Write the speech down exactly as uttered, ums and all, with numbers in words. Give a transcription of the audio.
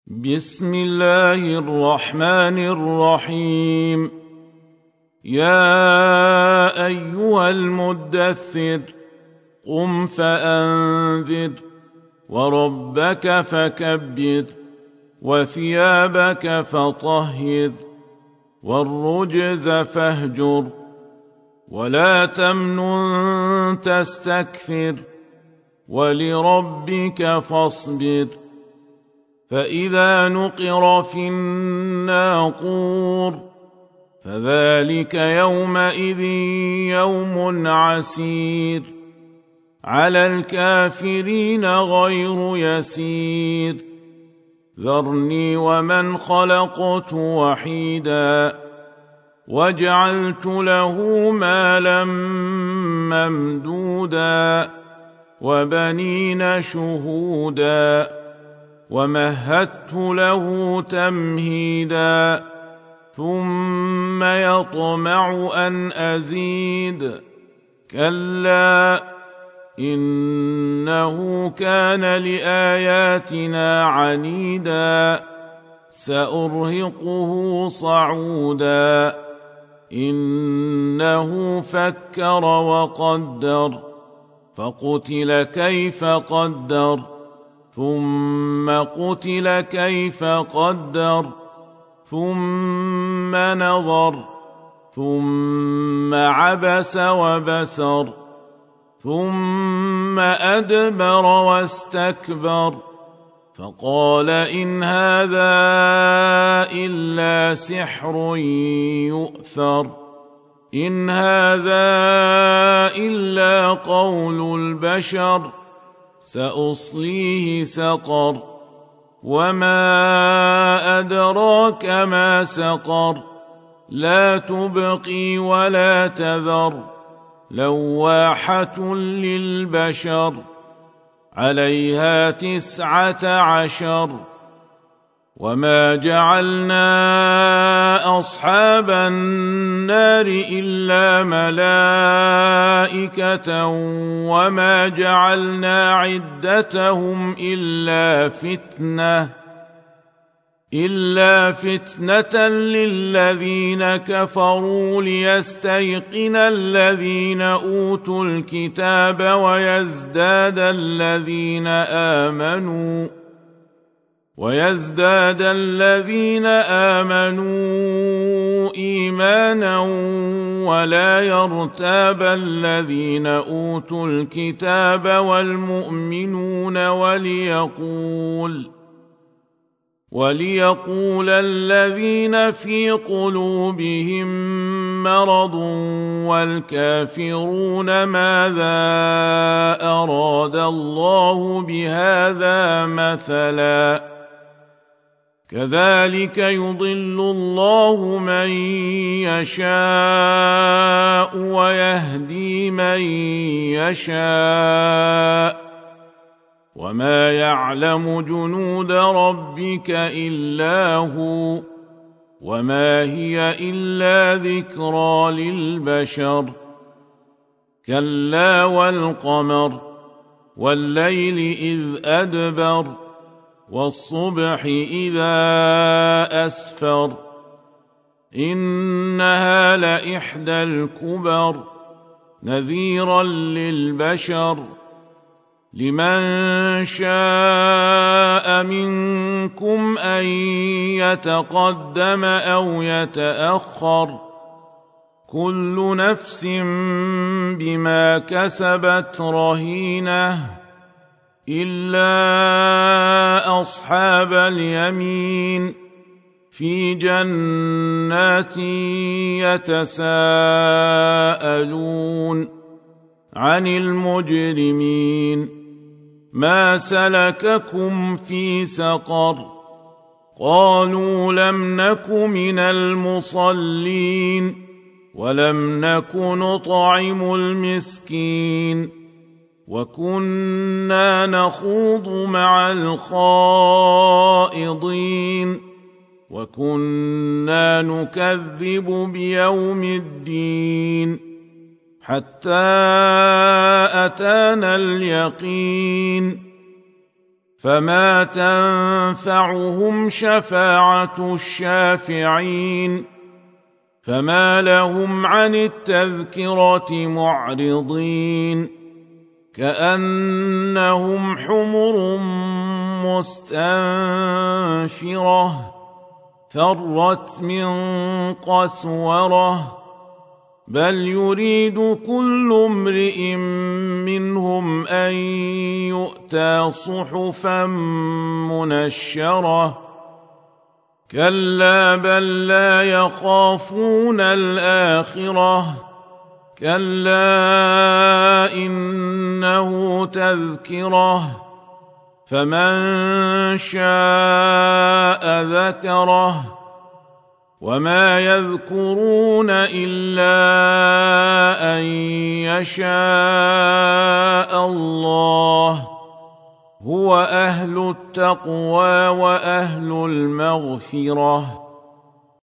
بسم الله الرحمن الرحيم. يا أيها المدثر قم فأنذر وربك فكبر وثيابك فطهر والرجز فاهجر ولا تمنن تستكثر ولربك فاصبر. فإذا نقر في الناقور فذلك يومئذ يوم عسير على الكافرين غير يسير. ذرني ومن خلقت وحيدا وجعلت له مالا ممدودا وبنين شهودا ومهدت له تمهيدا ثم يطمع أن أزيد. كلا إنه كان لآياتنا عنيدا سأرهقه صعودا. إنه فكر وقدر فقتل كيف قدر ثم قتل كيف قدر ثم نظر ثم عبس وبسر ثم أدبر واستكبر فقال إن هذا إلا سحر يؤثر إن هذا إلا قول البشر سأصليه سقر وما أدراك ما سقر لا تبقي ولا تذر لواحة للبشر عليها تسعة عشر. وما جعلنا أصحاب النار إلا ملائكة وما جعلنا عدتهم إلا فتنة إلا فتنة للذين كفروا ليستيقن الذين أوتوا الكتاب ويزداد الذين آمنوا ويزداد الذين آمنوا إيمانا ولا يرتاب الذين أوتوا الكتاب والمؤمنون وليقول وليقول الذين في قلوبهم مرض والكافرون ماذا أراد الله بهذا مثلا كذلك يضل الله من يشاء ويهدي من يشاء وما يعلم جنود ربك إلا هو وما هي إلا ذكرى للبشر. كلا والقمر والليل إذ أدبر والصبح إذا أسفر إنها لإحدى الكبر نذيرا للبشر. لمن شاء منكم أن يتقدم أو يتأخر كل نفس بما كسبت رهينة إلا أصحاب اليمين في جنات يتساءلون عن المجرمين ما سلككم في سقر قالوا لم نك من المصلين ولم نك نطعم المسكين وكنا نخوض مع الخائضين وكنا نكذب بيوم الدين حتى أتانا اليقين فما تنفعهم شفاعة الشافعين فما لهم عن التذكرة معرضين كأنهم حمر مستنفرة فرت من قسورة بل يريد كل امرئ منهم أن يؤتى صحفا منشرة كلا بل لا يخافون الآخرة كلا إنه تذكرة فمن شاء ذكره وما يذكرون إلا أن يشاء الله هو أهل التقوى وأهل المغفرة